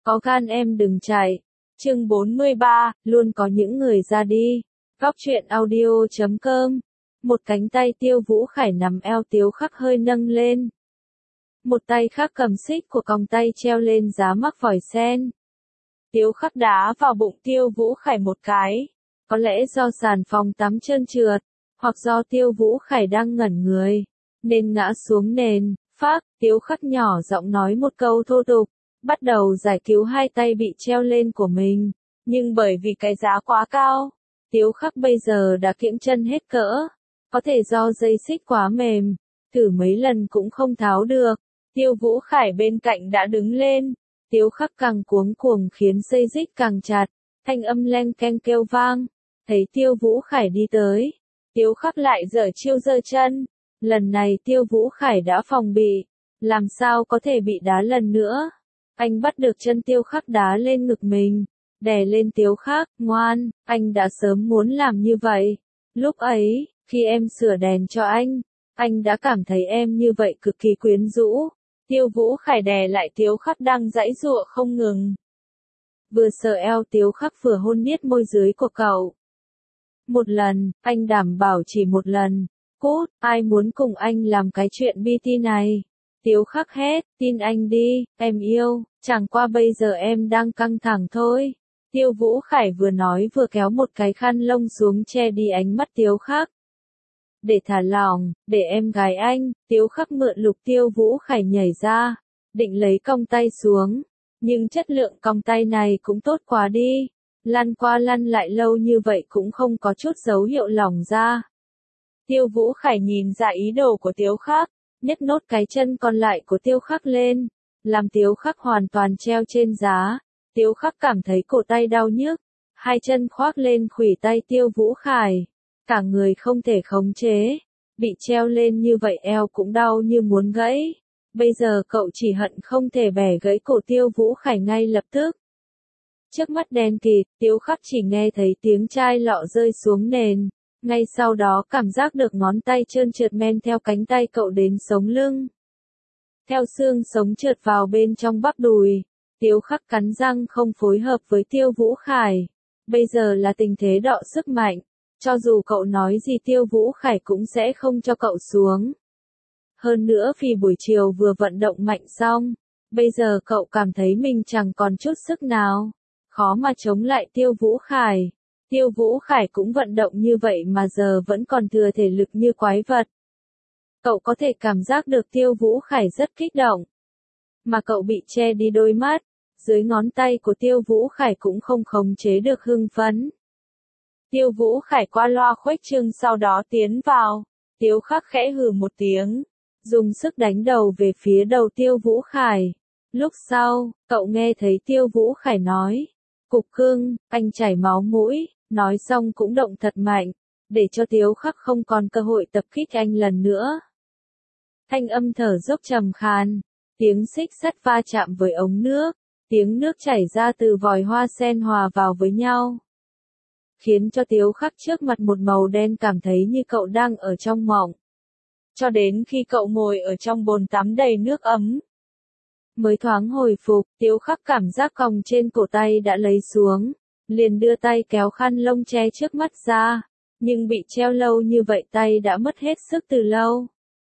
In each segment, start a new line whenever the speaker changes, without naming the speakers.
Có gan em đừng chạy. Chương 43, luôn có những người ra đi. Góc truyện audio.com. Một cánh tay Tiêu Vũ Khải nắm eo Tiếu Khắc hơi nâng lên. Một tay khác cầm xích của còng tay treo lên giá mắc vòi sen. Tiếu Khắc đá vào bụng Tiêu Vũ Khải một cái. Có lẽ do sàn phòng tắm trơn trượt, hoặc do Tiêu Vũ Khải đang ngẩn người, nên ngã xuống nền. Phác, Tiếu Khắc nhỏ giọng nói một câu thô tục, bắt đầu giải cứu hai tay bị treo lên của mình. Nhưng bởi vì cái giá quá cao, Tiếu Khắc bây giờ đã kiễng chân hết cỡ. Có thể do dây xích quá mềm, thử mấy lần cũng không tháo được. Tiêu Vũ Khải bên cạnh đã đứng lên. Tiếu Khắc càng cuống cuồng khiến dây xích càng chặt, thanh âm leng keng kêu vang. Thấy Tiêu Vũ Khải đi tới, Tiếu Khắc lại giở chiêu giơ chân. Lần này Tiêu Vũ Khải đã phòng bị, làm sao có thể bị đá lần nữa. Anh bắt được chân Tiêu Khắc đá lên ngực mình, đè lên Tiếu Khắc, ngoan, anh đã sớm muốn làm như vậy. Lúc ấy, khi em sửa đèn cho anh đã cảm thấy em như vậy cực kỳ quyến rũ. Tiêu Vũ Khải đè lại Tiếu Khắc đang giãy giụa không ngừng. Vừa sờ eo Tiếu Khắc vừa hôn niết môi dưới của cậu. Một lần, anh đảm bảo chỉ một lần. Cút, ai muốn cùng anh làm cái chuyện BT này? Tiếu Khắc hét, tin anh đi, em yêu, chẳng qua bây giờ em đang căng thẳng thôi. Tiêu Vũ Khải vừa nói vừa kéo một cái khăn lông xuống che đi ánh mắt Tiếu Khắc. Để thả lỏng, để em gái anh. Tiếu Khắc mượn lục Tiêu Vũ Khải nhảy ra, định lấy cong tay xuống. Nhưng chất lượng cong tay này cũng tốt quá đi. Lăn qua lăn lại lâu như vậy cũng không có chút dấu hiệu lỏng ra. Tiêu Vũ Khải nhìn ra ý đồ của Tiếu Khắc, nhấc nốt cái chân còn lại của Tiêu Khắc lên, làm Tiếu Khắc hoàn toàn treo trên giá. Tiếu Khắc cảm thấy cổ tay đau nhức, hai chân khoác lên khuỷu tay Tiêu Vũ Khải, cả người không thể khống chế, bị treo lên như vậy eo cũng đau như muốn gãy. Bây giờ cậu chỉ hận không thể bẻ gãy cổ Tiêu Vũ Khải ngay lập tức. Trước mắt đen kịt, Tiếu Khắc chỉ nghe thấy tiếng chai lọ rơi xuống nền. Ngay sau đó cảm giác được ngón tay trơn trượt men theo cánh tay cậu đến sống lưng. Theo xương sống trượt vào bên trong bắp đùi. Tiếu Khắc cắn răng không phối hợp với Tiêu Vũ Khải. Bây giờ là tình thế đọ sức mạnh. Cho dù cậu nói gì Tiêu Vũ Khải cũng sẽ không cho cậu xuống. Hơn nữa vì buổi chiều vừa vận động mạnh xong. Bây giờ cậu cảm thấy mình chẳng còn chút sức nào. Khó mà chống lại Tiêu Vũ Khải. Tiêu Vũ Khải cũng vận động như vậy mà giờ vẫn còn thừa thể lực như quái vật. Cậu có thể cảm giác được Tiêu Vũ Khải rất kích động. Mà cậu bị che đi đôi mắt, dưới ngón tay của Tiêu Vũ Khải cũng không khống chế được hưng phấn. Tiêu Vũ Khải qua loa khuếch trương sau đó tiến vào. Tiếu Khắc khẽ hừ một tiếng, dùng sức đánh đầu về phía đầu Tiêu Vũ Khải. Lúc sau, cậu nghe thấy Tiêu Vũ Khải nói, cục cưng, anh chảy máu mũi. Nói xong cũng động thật mạnh, để cho Tiếu Khắc không còn cơ hội tập kích anh lần nữa. Thanh âm thở dốc trầm khàn, tiếng xích sắt va chạm với ống nước, tiếng nước chảy ra từ vòi hoa sen hòa vào với nhau. Khiến cho Tiếu Khắc trước mặt một màu đen cảm thấy như cậu đang ở trong mộng. Cho đến khi cậu ngồi ở trong bồn tắm đầy nước ấm. Mới thoáng hồi phục, Tiếu Khắc cảm giác còng trên cổ tay đã lấy xuống. Liền đưa tay kéo khăn lông che trước mắt ra, nhưng bị treo lâu như vậy tay đã mất hết sức từ lâu.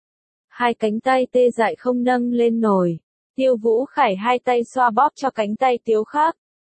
Hai cánh tay tê dại không nâng lên nổi. Tiêu Vũ Khải hai tay xoa bóp cho cánh tay Tiếu Khắc.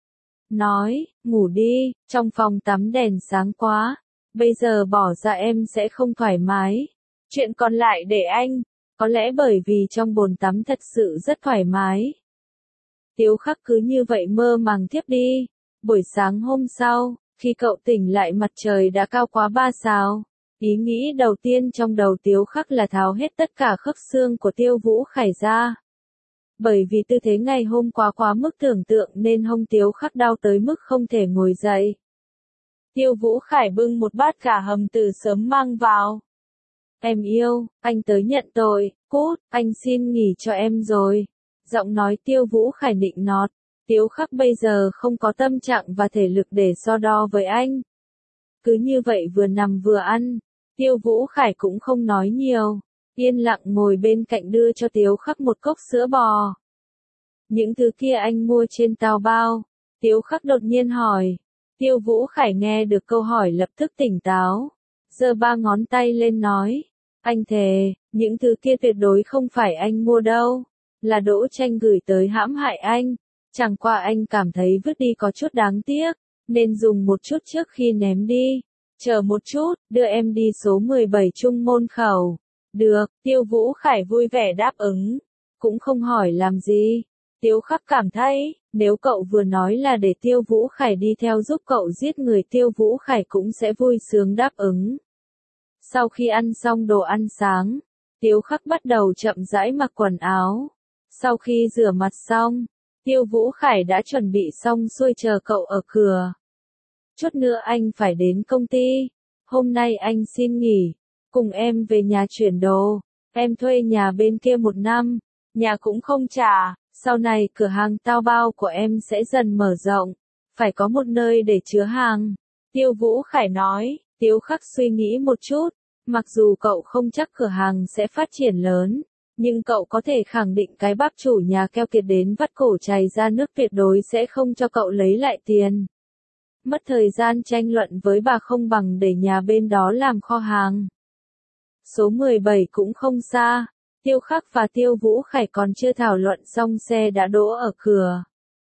Nói, ngủ đi, trong phòng tắm đèn sáng quá, bây giờ bỏ ra em sẽ không thoải mái. Chuyện còn lại để anh, có lẽ bởi vì trong bồn tắm thật sự rất thoải mái. Tiếu Khắc cứ như vậy mơ màng thiếp đi. Buổi sáng hôm sau, khi cậu tỉnh lại mặt trời đã cao quá 3 sao. Ý nghĩ đầu tiên trong đầu Tiếu Khắc là tháo hết tất cả khớp xương của Tiêu Vũ Khải ra. Bởi vì tư thế ngày hôm qua quá mức tưởng tượng nên hông Tiếu Khắc đau tới mức không thể ngồi dậy. Tiêu Vũ Khải bưng một bát gà hầm từ sớm mang vào. Em yêu, anh tới nhận tội, cút, anh xin nghỉ cho em rồi. Giọng nói Tiêu Vũ Khải nịnh nọt. Tiếu Khắc bây giờ không có tâm trạng và thể lực để so đo với anh. Cứ như vậy vừa nằm vừa ăn, Tiêu Vũ Khải cũng không nói nhiều, yên lặng ngồi bên cạnh đưa cho Tiếu Khắc một cốc sữa bò. Những thứ kia anh mua trên Taobao. Tiếu Khắc đột nhiên hỏi. Tiêu Vũ Khải nghe được câu hỏi lập tức tỉnh táo. Giơ ba ngón tay lên nói. Anh thề, những thứ kia tuyệt đối không phải anh mua đâu. Là Đỗ Tranh gửi tới hãm hại anh. Chẳng qua anh cảm thấy vứt đi có chút đáng tiếc, nên dùng một chút trước khi ném đi. Chờ một chút, đưa em đi số 17 Trung Môn Khẩu. Được, Tiêu Vũ Khải vui vẻ đáp ứng. Cũng không hỏi làm gì. Tiếu Khắc cảm thấy, nếu cậu vừa nói là để Tiêu Vũ Khải đi theo giúp cậu giết người, Tiêu Vũ Khải cũng sẽ vui sướng đáp ứng. Sau khi ăn xong đồ ăn sáng, Tiếu Khắc bắt đầu chậm rãi mặc quần áo. Sau khi rửa mặt xong, Tiêu Vũ Khải đã chuẩn bị xong xuôi chờ cậu ở cửa. Chút nữa anh phải đến công ty. Hôm nay anh xin nghỉ, cùng em về nhà chuyển đồ. Em thuê nhà bên kia 1 năm, nhà cũng không trả. Sau này cửa hàng Taobao của em sẽ dần mở rộng, phải có một nơi để chứa hàng. Tiêu Vũ Khải nói. Tiếu Khắc suy nghĩ một chút, mặc dù cậu không chắc cửa hàng sẽ phát triển lớn, nhưng cậu có thể khẳng định cái bác chủ nhà keo kiệt đến vắt cổ chảy ra nước tuyệt đối sẽ không cho cậu lấy lại tiền. Mất thời gian tranh luận với bà không bằng để nhà bên đó làm kho hàng. Số 17 cũng không xa. Tiêu Khắc và Tiêu Vũ Khải còn chưa thảo luận xong xe đã đỗ ở cửa.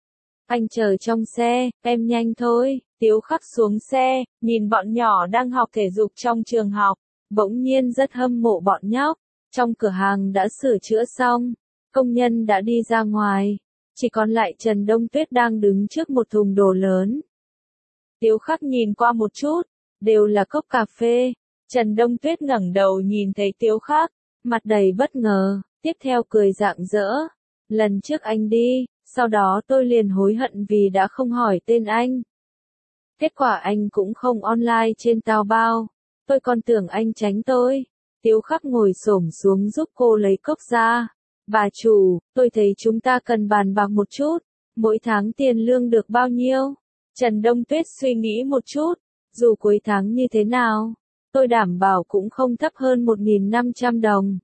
Anh chờ trong xe, em nhanh thôi. Tiếu Khắc xuống xe, nhìn bọn nhỏ đang học thể dục trong trường học, bỗng nhiên rất hâm mộ bọn nhóc. Trong cửa hàng đã sửa chữa xong, công nhân đã đi ra ngoài, chỉ còn lại Trần Đông Tuyết đang đứng trước một thùng đồ lớn. Tiếu Khắc nhìn qua một chút, đều là cốc cà phê. Trần Đông Tuyết ngẩng đầu nhìn thấy Tiếu Khắc, mặt đầy bất ngờ, tiếp theo cười rạng rỡ. Lần trước anh đi, sau đó tôi liền hối hận vì đã không hỏi tên anh. Kết quả anh cũng không online trên Taobao, tôi còn tưởng anh tránh tôi. Tiếu Khắc ngồi xổm xuống giúp cô lấy cốc ra. Bà chủ, tôi thấy chúng ta cần bàn bạc một chút, mỗi tháng tiền lương được bao nhiêu? Trần Đông Tuyết suy nghĩ một chút, dù cuối tháng như thế nào, tôi đảm bảo cũng không thấp hơn 1.500 đồng.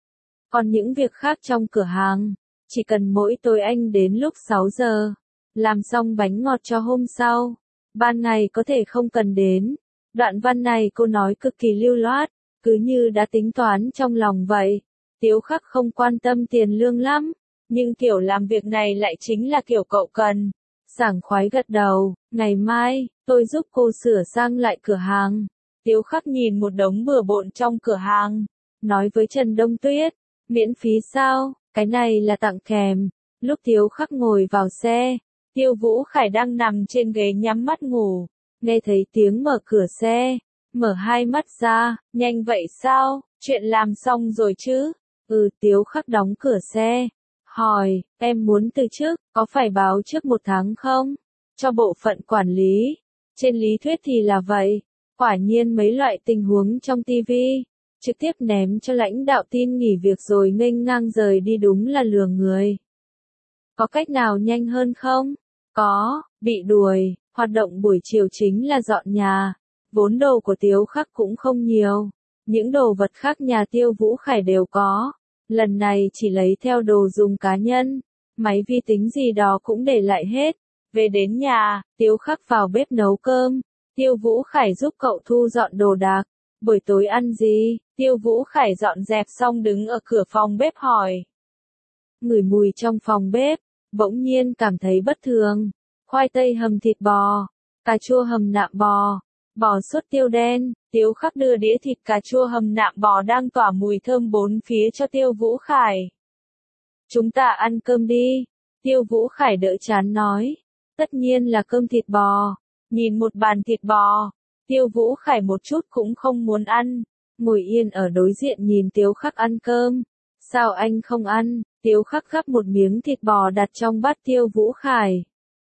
Còn những việc khác trong cửa hàng, chỉ cần mỗi tối anh đến lúc 6 giờ, làm xong bánh ngọt cho hôm sau, ban ngày có thể không cần đến. Đoạn văn này cô nói cực kỳ lưu loát, cứ như đã tính toán trong lòng vậy. Tiếu Khắc không quan tâm tiền lương lắm, nhưng kiểu làm việc này lại chính là kiểu cậu cần. Sảng khoái gật đầu, ngày mai, tôi giúp cô sửa sang lại cửa hàng. Tiếu Khắc nhìn một đống bừa bộn trong cửa hàng, nói với Trần Đông Tuyết, miễn phí sao, cái này là tặng kèm. Lúc Tiếu Khắc ngồi vào xe, Tiêu Vũ Khải đang nằm trên ghế nhắm mắt ngủ, nghe thấy tiếng mở cửa xe, mở hai mắt ra, nhanh vậy sao, chuyện làm xong rồi chứ? Tiếu Khắc đóng cửa xe, hỏi, em muốn từ chức, có phải báo trước 1 tháng không? Cho bộ phận quản lý. Trên lý thuyết thì là vậy, quả nhiên mấy loại tình huống trong TV, trực tiếp ném cho lãnh đạo tin nghỉ việc rồi nghênh ngang rời đi đúng là lừa người. Có cách nào nhanh hơn không? Có, bị đuổi, hoạt động buổi chiều chính là dọn nhà. Vốn đồ của Tiếu Khắc cũng không nhiều, những đồ vật khác nhà Tiêu Vũ Khải đều có. Lần này chỉ lấy theo đồ dùng cá nhân, máy vi tính gì đó cũng để lại hết. Về đến nhà, Tiếu Khắc vào bếp nấu cơm, Tiêu Vũ Khải giúp cậu thu dọn đồ đạc. Buổi tối ăn gì? Tiêu Vũ Khải dọn dẹp xong đứng ở cửa phòng bếp hỏi. Ngửi mùi trong phòng bếp, bỗng nhiên cảm thấy bất thường. Khoai tây hầm thịt bò, cà chua hầm nạm bò, bò sốt tiêu đen. Tiếu Khắc đưa đĩa thịt cà chua hầm nạm bò đang tỏa mùi thơm bốn phía cho Tiêu Vũ Khải. Chúng ta ăn cơm đi. Tiêu Vũ Khải đỡ chán nói. Tất nhiên là cơm thịt bò. Nhìn một bàn thịt bò, Tiêu Vũ Khải một chút cũng không muốn ăn. Ngồi yên ở đối diện nhìn Tiếu Khắc ăn cơm. Sao anh không ăn? Tiếu Khắc gắp một miếng thịt bò đặt trong bát Tiêu Vũ Khải.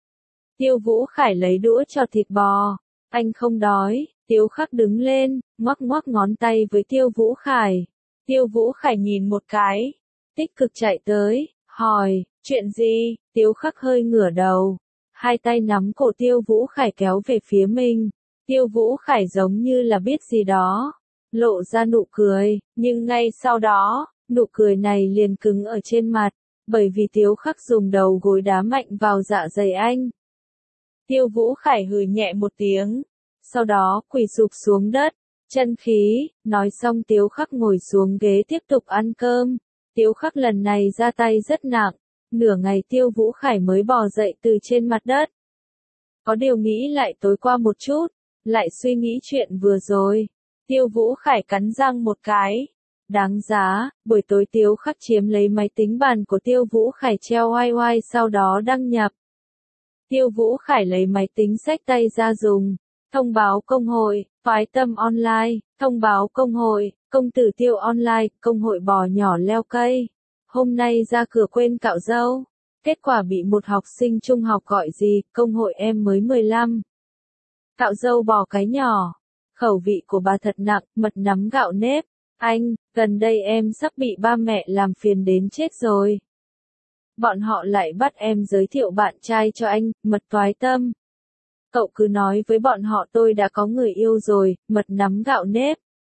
Tiêu Vũ Khải lấy đũa cho thịt bò. Anh không đói. Tiếu Khắc đứng lên, ngoắc ngoắc ngón tay với Tiêu Vũ Khải. Tiêu Vũ Khải nhìn một cái, tích cực chạy tới, hỏi, chuyện gì? Tiếu Khắc hơi ngửa đầu, hai tay nắm cổ Tiêu Vũ Khải kéo về phía mình. Tiêu Vũ Khải giống như là biết gì đó, lộ ra nụ cười, nhưng ngay sau đó, nụ cười này liền cứng ở trên mặt. bởi vì Tiếu Khắc dùng đầu gối đá mạnh vào dạ dày anh. Tiêu Vũ Khải hừ nhẹ một tiếng, sau đó quỳ sụp xuống đất, chân khí, nói xong Tiếu Khắc ngồi xuống ghế tiếp tục ăn cơm. Tiếu Khắc lần này ra tay rất nặng, nửa ngày Tiêu Vũ Khải mới bò dậy từ trên mặt đất. Có điều nghĩ lại tối qua một chút, lại suy nghĩ chuyện vừa rồi. Tiêu Vũ Khải cắn răng một cái. Đáng giá, buổi tối Tiếu Khắc chiếm lấy máy tính bàn của Tiêu Vũ Khải treo oai oai sau đó đăng nhập. Tiêu Vũ Khải lấy máy tính xách tay ra dùng. Thông báo công hội, phái tâm online, thông báo công hội, công tử Tiêu online, công hội bò nhỏ leo cây. Hôm nay ra cửa quên cạo râu. Kết quả bị một học sinh trung học gọi gì, công hội em mới 15. Cạo râu bò cái nhỏ. Khẩu vị của bà thật nặng, mật nắm gạo nếp. Anh, gần đây em sắp bị ba mẹ làm phiền đến chết rồi. Bọn họ lại bắt em giới thiệu bạn trai cho anh, mật toái tâm. Cậu cứ nói với bọn họ tôi đã có người yêu rồi, mật nắm gạo nếp.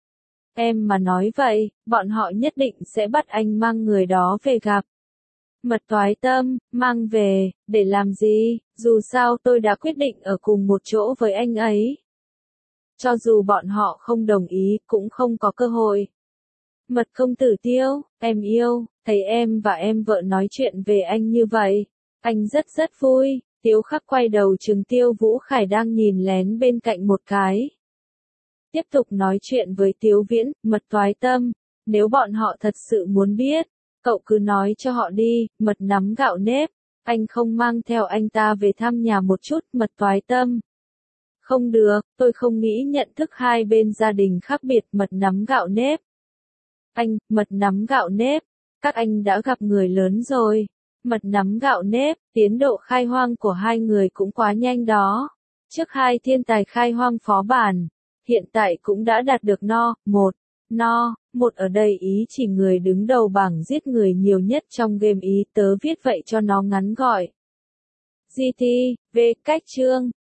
Em mà nói vậy, bọn họ nhất định sẽ bắt anh mang người đó về gặp. Mật toái tâm, mang về, để làm gì, dù sao tôi đã quyết định ở cùng một chỗ với anh ấy. Cho dù bọn họ không đồng ý, cũng không có cơ hội. Mật công tử Tiêu, em yêu, thấy em và em vợ nói chuyện về anh như vậy. Anh rất vui. Tiếu Khắc quay đầu trừng Tiêu Vũ Khải đang nhìn lén bên cạnh một cái. Tiếp tục nói chuyện với Tiếu Viễn, mật toái tâm. Nếu bọn họ thật sự muốn biết, cậu cứ nói cho họ đi, mật nắm gạo nếp. Anh không mang theo anh ta về thăm nhà một chút, mật toái tâm. Không được, tôi không nghĩ nhận thức hai bên gia đình khác biệt, mật nắm gạo nếp. Anh, mật nắm gạo nếp, các anh đã gặp người lớn rồi. Mật nắm gạo nếp, tiến độ khai hoang của hai người cũng quá nhanh đó. Trước hai thiên tài khai hoang phó bản, hiện tại cũng đã đạt được no, một ở đây ý chỉ người đứng đầu bảng giết người nhiều nhất trong game ý, tớ viết vậy cho nó ngắn gọi. GT, V cách chương.